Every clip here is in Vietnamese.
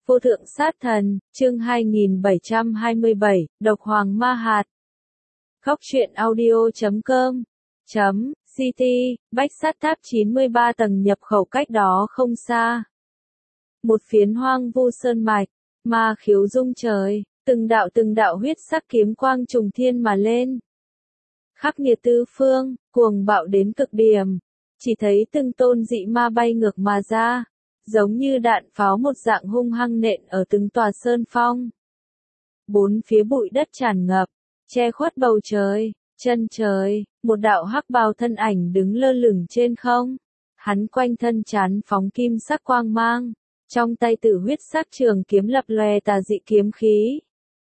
Vô thượng sát thần, chương 2727, độc hoàng ma hạt. Khóc truyện audio.com .ct, Bách Sát Tháp 93 tầng nhập khẩu cách đó không xa. Một phiến hoang vu sơn mạch, ma khiếu rung trời, từng đạo huyết sắc kiếm quang trùng thiên mà lên. Khắc nghiệt tứ phương, cuồng bạo đến cực điểm, chỉ thấy từng tôn dị ma bay ngược mà ra, giống như đạn pháo một dạng hung hăng nện ở từng tòa sơn phong. Bốn phía bụi đất tràn ngập, che khuất bầu trời, chân trời, một đạo hắc bào thân ảnh đứng lơ lửng trên không. Hắn quanh thân trán phóng kim sắc quang mang, trong tay tử huyết sắc trường kiếm lập lòe tà dị kiếm khí.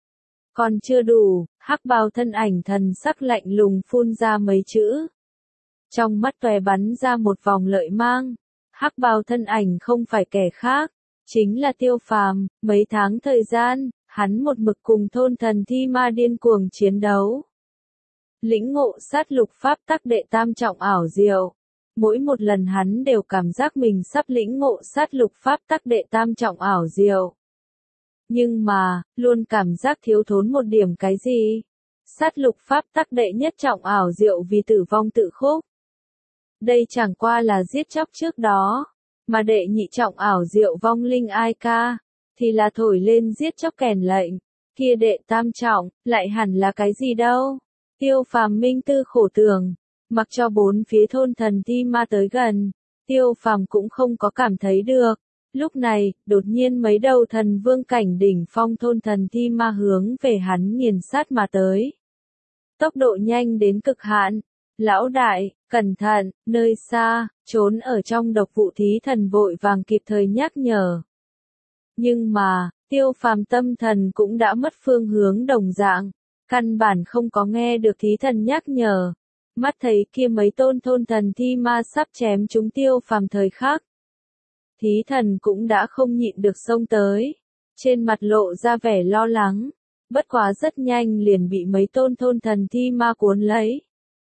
Còn chưa đủ, hắc bào thân ảnh thần sắc lạnh lùng phun ra mấy chữ. Trong mắt tóe bắn ra một vòng lợi mang. Hắc bào thân ảnh không phải kẻ khác, chính là Tiêu Phàm. Mấy tháng thời gian, hắn một mực cùng thôn thần thi ma điên cuồng chiến đấu. Lĩnh ngộ sát lục pháp tắc đệ tam trọng ảo diệu. Mỗi một lần hắn đều cảm giác mình sắp lĩnh ngộ sát lục pháp tắc đệ tam trọng ảo diệu. Nhưng mà, luôn cảm giác thiếu thốn một điểm cái gì. Sát lục pháp tắc đệ nhất trọng ảo diệu vì tử vong tự khúc. Đây chẳng qua là giết chóc trước đó, mà đệ nhị trọng ảo diệu vong linh ai ca, thì là thổi lên giết chóc kèn lệnh, kia đệ tam trọng, lại hẳn là cái gì đâu. Tiêu Phàm minh tư khổ tưởng, mặc cho bốn phía thôn thần thi ma tới gần, Tiêu Phàm cũng không có cảm thấy được. Lúc này, đột nhiên mấy đầu thần vương cảnh đỉnh phong thôn thần thi ma hướng về hắn nghiền sát mà tới. Tốc độ nhanh đến cực hạn. Lão đại, cẩn thận, nơi xa, trốn ở trong độc vụ thí thần vội vàng kịp thời nhắc nhở. Nhưng mà, Tiêu Phàm tâm thần cũng đã mất phương hướng đồng dạng, căn bản không có nghe được thí thần nhắc nhở. Mắt thấy kia mấy tôn thôn thần thi ma sắp chém chúng Tiêu Phàm thời khắc. Thí thần cũng đã không nhịn được xông tới, trên mặt lộ ra vẻ lo lắng, bất quá rất nhanh liền bị mấy tôn thôn thần thi ma cuốn lấy.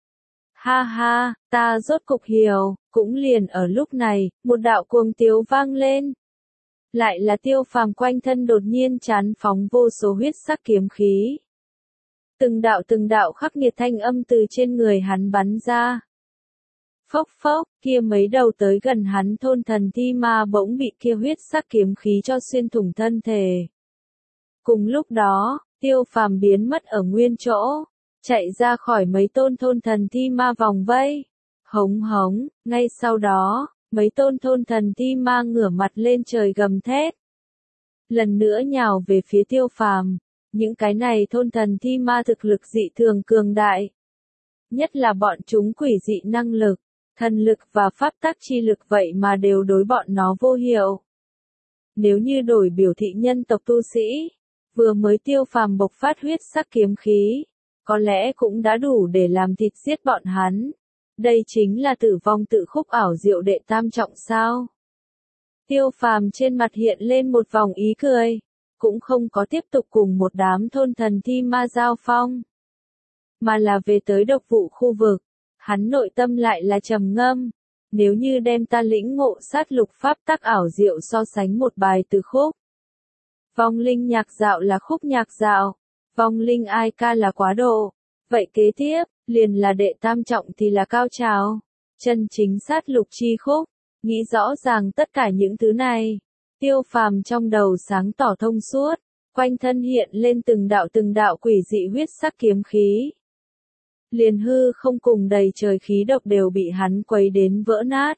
Ha ha, ta rốt cục hiểu, cũng liền ở lúc này, một đạo cuồng tiếu vang lên. Lại là Tiêu Phàm quanh thân đột nhiên chán phóng vô số huyết sắc kiếm khí. Từng đạo khắc nghiệt thanh âm từ trên người hắn bắn ra. Phốc phốc, kia mấy đầu tới gần hắn thôn thần thi ma bỗng bị kia huyết sắc kiếm khí cho xuyên thủng thân thể. Cùng lúc đó, Tiêu Phàm biến mất ở nguyên chỗ. Chạy ra khỏi mấy tôn thôn thần thi ma vòng vây. Hống hống, ngay sau đó, mấy tôn thôn thần thi ma ngửa mặt lên trời gầm thét. Lần nữa nhào về phía Tiêu Phàm. Những cái này thôn thần thi ma thực lực dị thường cường đại. Nhất là bọn chúng quỷ dị năng lực, thần lực và pháp tắc chi lực vậy mà đều đối bọn nó vô hiệu. Nếu như đổi biểu thị nhân tộc tu sĩ, vừa mới Tiêu Phàm bộc phát huyết sắc kiếm khí. Có lẽ cũng đã đủ để làm thịt giết bọn hắn. Đây chính là tử vong tự khúc ảo diệu đệ tam trọng sao. Tiêu Phàm trên mặt hiện lên một vòng ý cười. Cũng không có tiếp tục cùng một đám thôn thần thi ma giao phong. Mà là về tới độc vụ khu vực. Hắn nội tâm lại là trầm ngâm. Nếu như đem ta lĩnh ngộ sát lục pháp tắc ảo diệu so sánh một bài từ khúc. Vong linh nhạc dạo là khúc nhạc dạo. Vong linh ai ca là quá độ. Vậy kế tiếp, liền là đệ tam trọng thì là cao trào. Chân chính sát lục chi khúc. Nghĩ rõ ràng tất cả những thứ này. Tiêu Phàm trong đầu sáng tỏ thông suốt. Quanh thân hiện lên từng đạo quỷ dị huyết sắc kiếm khí. Liền hư không cùng đầy trời khí độc đều bị hắn quấy đến vỡ nát.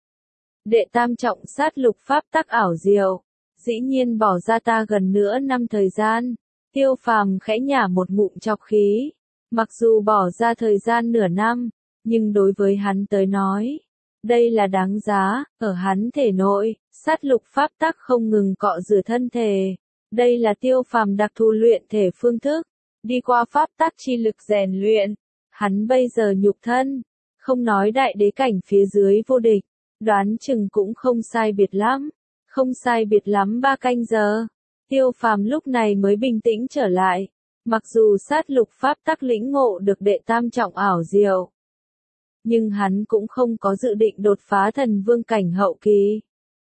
Đệ tam trọng sát lục pháp tắc ảo diệu. Dĩ nhiên bỏ ra ta gần nửa năm thời gian. Tiêu Phàm khẽ nhả một ngụm chọc khí. Mặc dù bỏ ra thời gian nửa năm, nhưng đối với hắn tới nói, đây là đáng giá. Ở hắn thể nội, sát lục pháp tắc không ngừng cọ rửa thân thể. Đây là Tiêu Phàm đặc thù luyện thể phương thức, đi qua pháp tắc chi lực rèn luyện. Hắn bây giờ nhục thân, không nói đại đế cảnh phía dưới vô địch, đoán chừng cũng không sai biệt lắm. Không sai biệt lắm 3 canh giờ. Tiêu Phàm lúc này mới bình tĩnh trở lại, mặc dù sát lục pháp tắc lĩnh ngộ được đệ tam trọng ảo diệu. Nhưng hắn cũng không có dự định đột phá thần vương cảnh hậu kỳ.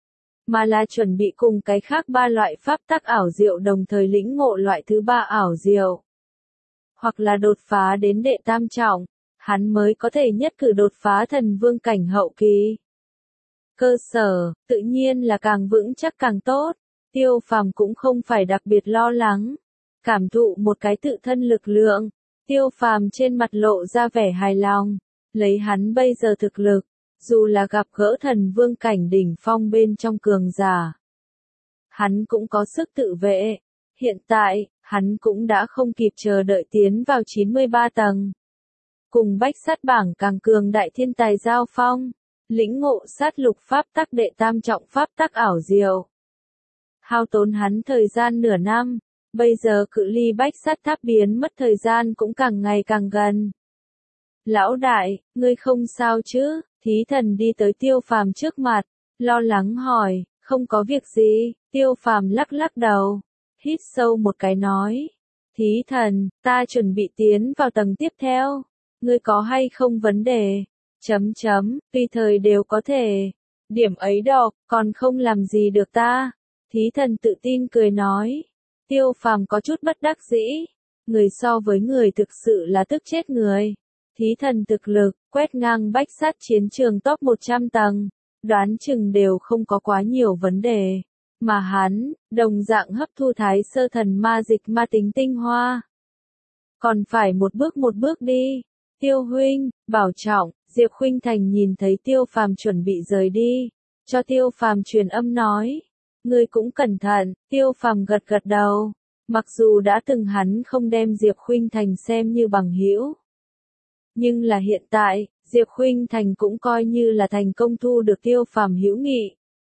mà là chuẩn bị cùng cái khác ba loại pháp tắc ảo diệu đồng thời lĩnh ngộ loại thứ ba ảo diệu. Hoặc là đột phá đến đệ tam trọng, hắn mới có thể nhất cử đột phá thần vương cảnh hậu kỳ. Cơ sở, tự nhiên là càng vững chắc càng tốt, Tiêu Phàm cũng không phải đặc biệt lo lắng. Cảm thụ một cái tự thân lực lượng, Tiêu Phàm trên mặt lộ ra vẻ hài lòng, lấy hắn bây giờ thực lực, dù là gặp gỡ thần vương cảnh đỉnh phong bên trong cường giả, hắn cũng có sức tự vệ. Hiện tại, hắn cũng đã không kịp chờ đợi tiến vào 93 tầng. Cùng bách sát bảng càng cường đại thiên tài giao phong, lĩnh ngộ sát lục pháp tắc đệ tam trọng pháp tắc ảo diệu. Hao tốn hắn thời gian nửa năm, bây giờ cự ly bách sát tháp biến mất thời gian cũng càng ngày càng gần. Lão đại, ngươi không sao chứ? Thí thần đi tới Tiêu Phàm trước mặt, lo lắng hỏi, không có việc gì, Tiêu Phàm lắc lắc đầu, hít sâu một cái nói, thí thần, ta chuẩn bị tiến vào tầng tiếp theo, ngươi có hay không vấn đề? Tùy thời đều có thể. Điểm ấy độc, còn không làm gì được ta. Thí thần tự tin cười nói. Tiêu Phàm có chút bất đắc dĩ. Người so với người thực sự là tức chết người. Thí thần thực lực, quét ngang bách sát chiến trường top 100 tầng. Đoán chừng đều không có quá nhiều vấn đề. Mà hắn, đồng dạng hấp thu thái sơ thần ma dịch ma tính tinh hoa. Còn phải một bước đi. Tiêu huynh, bảo trọng. Diệp Khuynh Thành nhìn thấy Tiêu Phàm chuẩn bị rời đi, cho Tiêu Phàm truyền âm nói, ngươi cũng cẩn thận. Tiêu Phàm gật gật đầu, mặc dù đã từng hắn không đem Diệp Khuynh Thành xem như bằng hữu, nhưng là hiện tại, Diệp Khuynh Thành cũng coi như là thành công thu được Tiêu Phàm hữu nghị.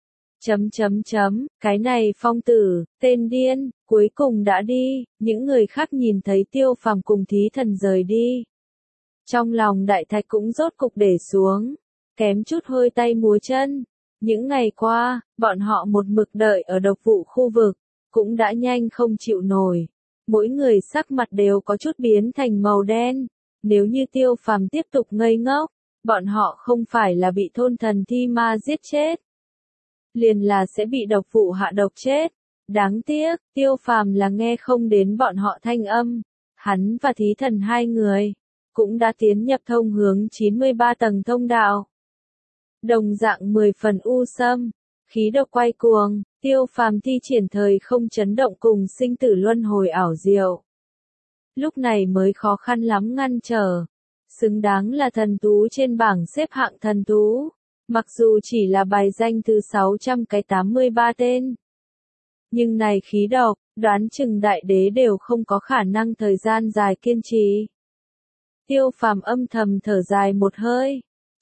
Cái này phong tử, tên điên, cuối cùng đã đi. Những người khác nhìn thấy Tiêu Phàm cùng thí thần rời đi, trong lòng đại thạch cũng rốt cục để xuống, kém chút hơi tay múa chân. Những ngày qua, bọn họ một mực đợi ở độc vụ khu vực, cũng đã nhanh không chịu nổi. Mỗi người sắc mặt đều có chút biến thành màu đen. Nếu như Tiêu Phàm tiếp tục ngây ngốc, bọn họ không phải là bị thôn thần thi ma giết chết, liền là sẽ bị độc vụ hạ độc chết. Đáng tiếc, Tiêu Phàm là nghe không đến bọn họ thanh âm. Hắn và thí thần hai người cũng đã tiến nhập thông hướng 93 tầng thông đạo. Đồng dạng 10 phần u sâm, khí độc quay cuồng, Tiêu Phàm thi triển thời không chấn động cùng sinh tử luân hồi ảo diệu. Lúc này mới khó khăn lắm ngăn trở, xứng đáng là thần tú trên bảng xếp hạng thần tú, mặc dù chỉ là bài danh thứ 683 tên. Nhưng này khí độc, đoán chừng đại đế đều không có khả năng thời gian dài kiên trì. Tiêu Phàm âm thầm thở dài một hơi.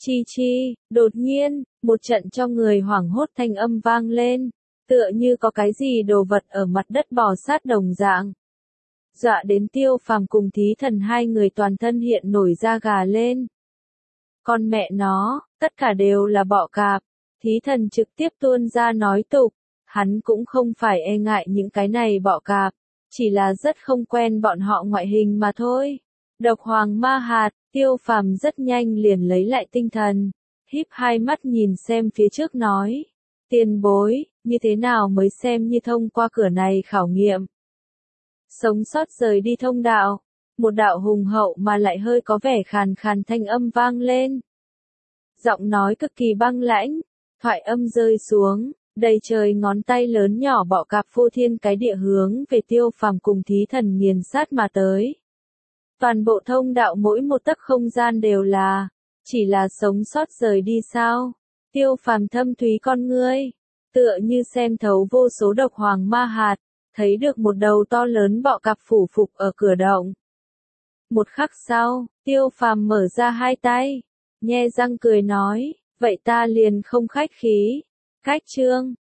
Đột nhiên, một trận cho người hoảng hốt thanh âm vang lên, tựa như có cái gì đồ vật ở mặt đất bò sát đồng dạng. Dọa đến Tiêu Phàm cùng thí thần hai người toàn thân hiện nổi da gà lên. Con mẹ nó, tất cả đều là bọ cạp. Thí thần trực tiếp tuôn ra nói tục, hắn cũng không phải e ngại những cái này bọ cạp, chỉ là rất không quen bọn họ ngoại hình mà thôi. Độc hoàng ma hạt, Tiêu Phàm rất nhanh liền lấy lại tinh thần, híp hai mắt nhìn xem phía trước nói, tiền bối, như thế nào mới xem như thông qua cửa này khảo nghiệm. Sống sót rời đi thông đạo, một đạo hùng hậu mà lại hơi có vẻ khàn khàn thanh âm vang lên. Giọng nói cực kỳ băng lãnh, thoại âm rơi xuống, đầy trời ngón tay lớn nhỏ bọ cạp phô thiên cái địa hướng về Tiêu Phàm cùng thí thần nghiền sát mà tới. Toàn bộ thông đạo mỗi một tấc không gian đều là, chỉ là sống sót rời đi sao? Tiêu Phàm thâm thúy con ngươi, tựa như xem thấu vô số độc hoàng ma hạt, thấy được một đầu to lớn bọ cạp phủ phục ở cửa động. Một khắc sau, Tiêu Phàm mở ra hai tay, nhe răng cười nói, vậy ta liền không khách khí. Cách chương